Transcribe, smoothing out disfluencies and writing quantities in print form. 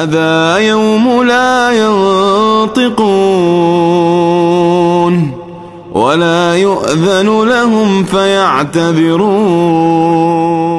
هذا يوم لا ينطقون ولا يؤذن لهم فيعتذرون